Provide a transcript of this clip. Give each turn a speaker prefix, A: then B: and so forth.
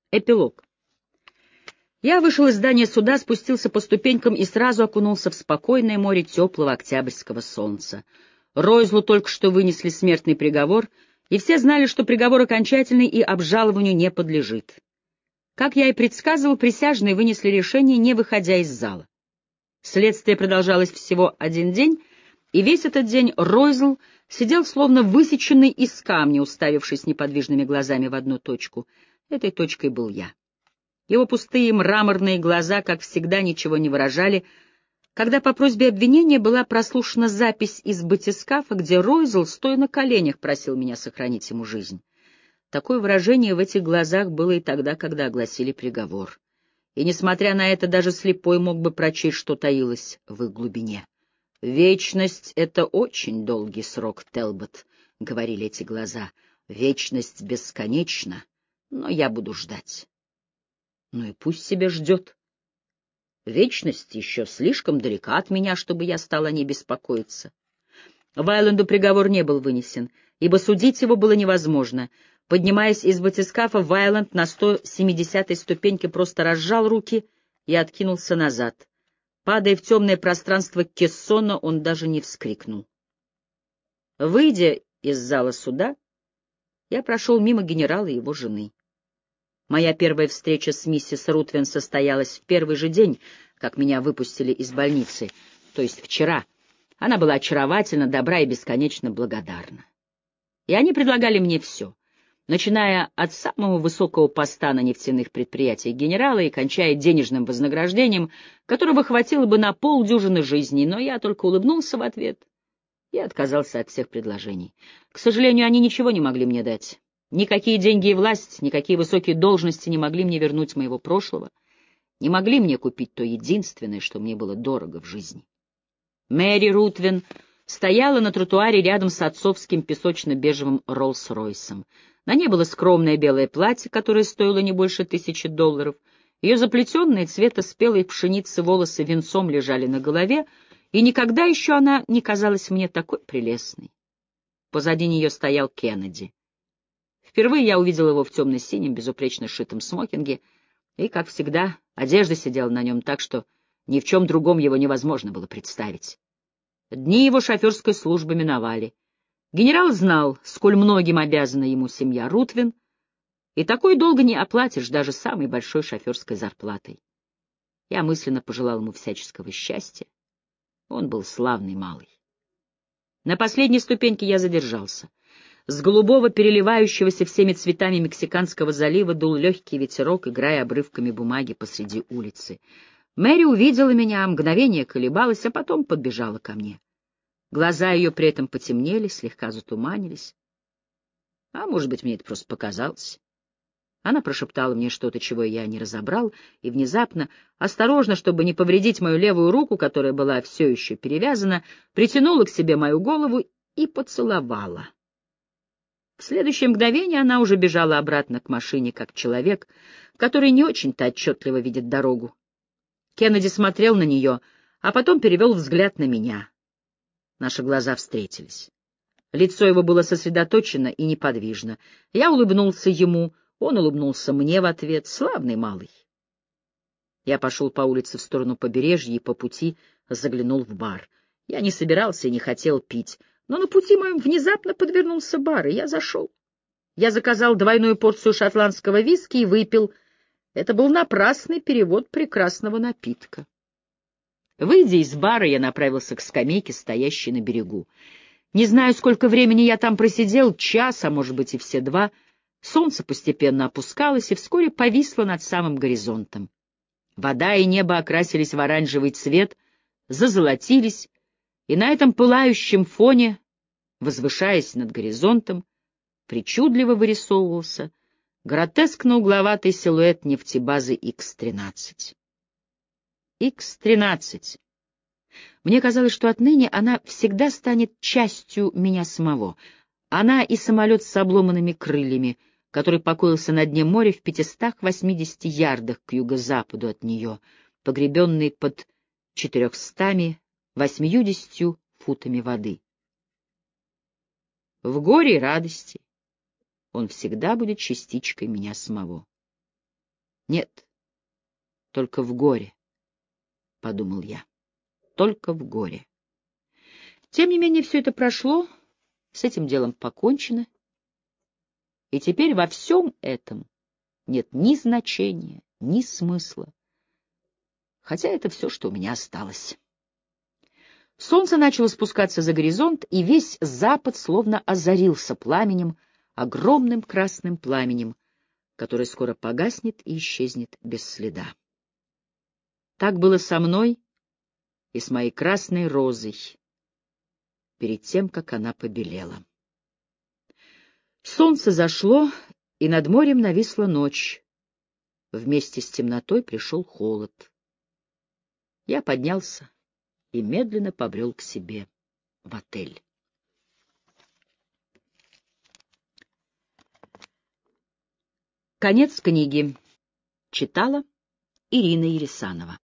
A: Эпилог. Я вышел из здания суда, спустился по ступенькам и сразу окунулся в спокойное море теплого октябрьского солнца. Ройзлу только что вынесли смертный приговор, и все знали, что приговор окончательный и обжалованию не подлежит. Как я и предсказывал, присяжные вынесли решение, не выходя из зала. Следствие продолжалось всего один день, и весь этот день Ройзл сидел словно высеченный из камня, уставившись неподвижными глазами в одну точку. Этой точкой был я. Его пустые мраморные глаза, как всегда, ничего не выражали, когда по просьбе обвинения была прослушана запись из батискафа, где Ройзл, стоя на коленях, просил меня сохранить ему жизнь. Такое выражение в этих глазах было и тогда, когда огласили приговор. И, несмотря на это, даже слепой мог бы прочесть, что таилось в их глубине. «Вечность — это очень долгий срок, Телбот», — говорили эти глаза. «Вечность бесконечна, но я буду ждать». Ну и пусть себе ждет. Вечность еще слишком далека от меня, чтобы я стал о ней беспокоиться. Вайленду приговор не был вынесен, ибо судить его было невозможно. Поднимаясь из батискафа, Вайленд на 170-й ступеньке просто разжал руки и откинулся назад. Падая в темное пространство кессона, он даже не вскрикнул. Выйдя из зала суда, я прошел мимо генерала и его жены. Моя первая встреча с миссис Рутвен состоялась в первый же день, как меня выпустили из больницы, то есть вчера. Она была очаровательна, добра и бесконечно благодарна. И они предлагали мне все, начиная от самого высокого поста на нефтяных предприятиях генерала и кончая денежным вознаграждением, которого хватило бы на полдюжины жизней, но я только улыбнулся в ответ и отказался от всех предложений. К сожалению, они ничего не могли мне дать. Никакие деньги и власть, никакие высокие должности не могли мне вернуть моего прошлого, не могли мне купить то единственное, что мне было дорого в жизни. Мэри Рутвен стояла на тротуаре рядом с отцовским песочно-бежевым Роллс-Ройсом. На ней было скромное белое платье, которое стоило не больше $1000. Ее заплетенные цвета спелой пшеницы волосы венцом лежали на голове, и никогда еще она не казалась мне такой прелестной. Позади нее стоял Кеннеди. Впервые я увидел его в темно-синем, безупречно сшитом смокинге, и, как всегда, одежда сидела на нем так, что ни в чем другом его невозможно было представить. Дни его шоферской службы миновали. Генерал знал, сколь многим обязана ему семья Рутвен, и такой долго не оплатишь даже самой большой шоферской зарплатой. Я мысленно пожелал ему всяческого счастья. Он был славный малый. На последней ступеньке я задержался. С голубого, переливающегося всеми цветами Мексиканского залива дул легкий ветерок, играя обрывками бумаги посреди улицы. Мэри увидела меня, мгновение колебалась, а потом подбежала ко мне. Глаза ее при этом потемнели, слегка затуманились. А может быть, мне это просто показалось. Она прошептала мне что-то, чего я не разобрал, и внезапно, осторожно, чтобы не повредить мою левую руку, которая была все еще перевязана, притянула к себе мою голову и поцеловала. В следующее мгновение она уже бежала обратно к машине, как человек, который не очень-то отчетливо видит дорогу. Кеннеди смотрел на нее, а потом перевел взгляд на меня. Наши глаза встретились. Лицо его было сосредоточено и неподвижно. Я улыбнулся ему, он улыбнулся мне в ответ. Славный малый. Я пошел по улице в сторону побережья и по пути заглянул в бар. Я не собирался и не хотел пить, но на пути моем внезапно подвернулся бар, и я зашел. Я заказал двойную порцию шотландского виски и выпил. Это был напрасный перевод прекрасного напитка. Выйдя из бара, я направился к скамейке, стоящей на берегу. Не знаю, сколько времени я там просидел, час, а может быть и все два. Солнце постепенно опускалось и вскоре повисло над самым горизонтом. Вода и небо окрасились в оранжевый цвет, зазолотились, и на этом пылающем фоне, возвышаясь над горизонтом, причудливо вырисовывался гротескно-угловатый силуэт нефтебазы Х-13. Х-13. Мне казалось, что отныне она всегда станет частью меня самого. Она и самолет с обломанными крыльями, который покоился на дне моря в 580 ярдах к юго-западу от нее, погребенный под 480 футами воды. В горе и радости он всегда будет частичкой меня самого. Нет, только в горе, — подумал я, — только в горе. Тем не менее, все это прошло, с этим делом покончено, и теперь во всем этом нет ни значения, ни смысла, хотя это все, что у меня осталось. Солнце начало спускаться за горизонт, и весь запад словно озарился пламенем, огромным красным пламенем, которое скоро погаснет и исчезнет без следа. Так было со мной и с моей красной розой перед тем, как она побелела. Солнце зашло, и над морем нависла ночь. Вместе с темнотой пришел холод. Я поднялся и медленно побрел к себе в отель. Конец книги. Читала Ирина Ересанова.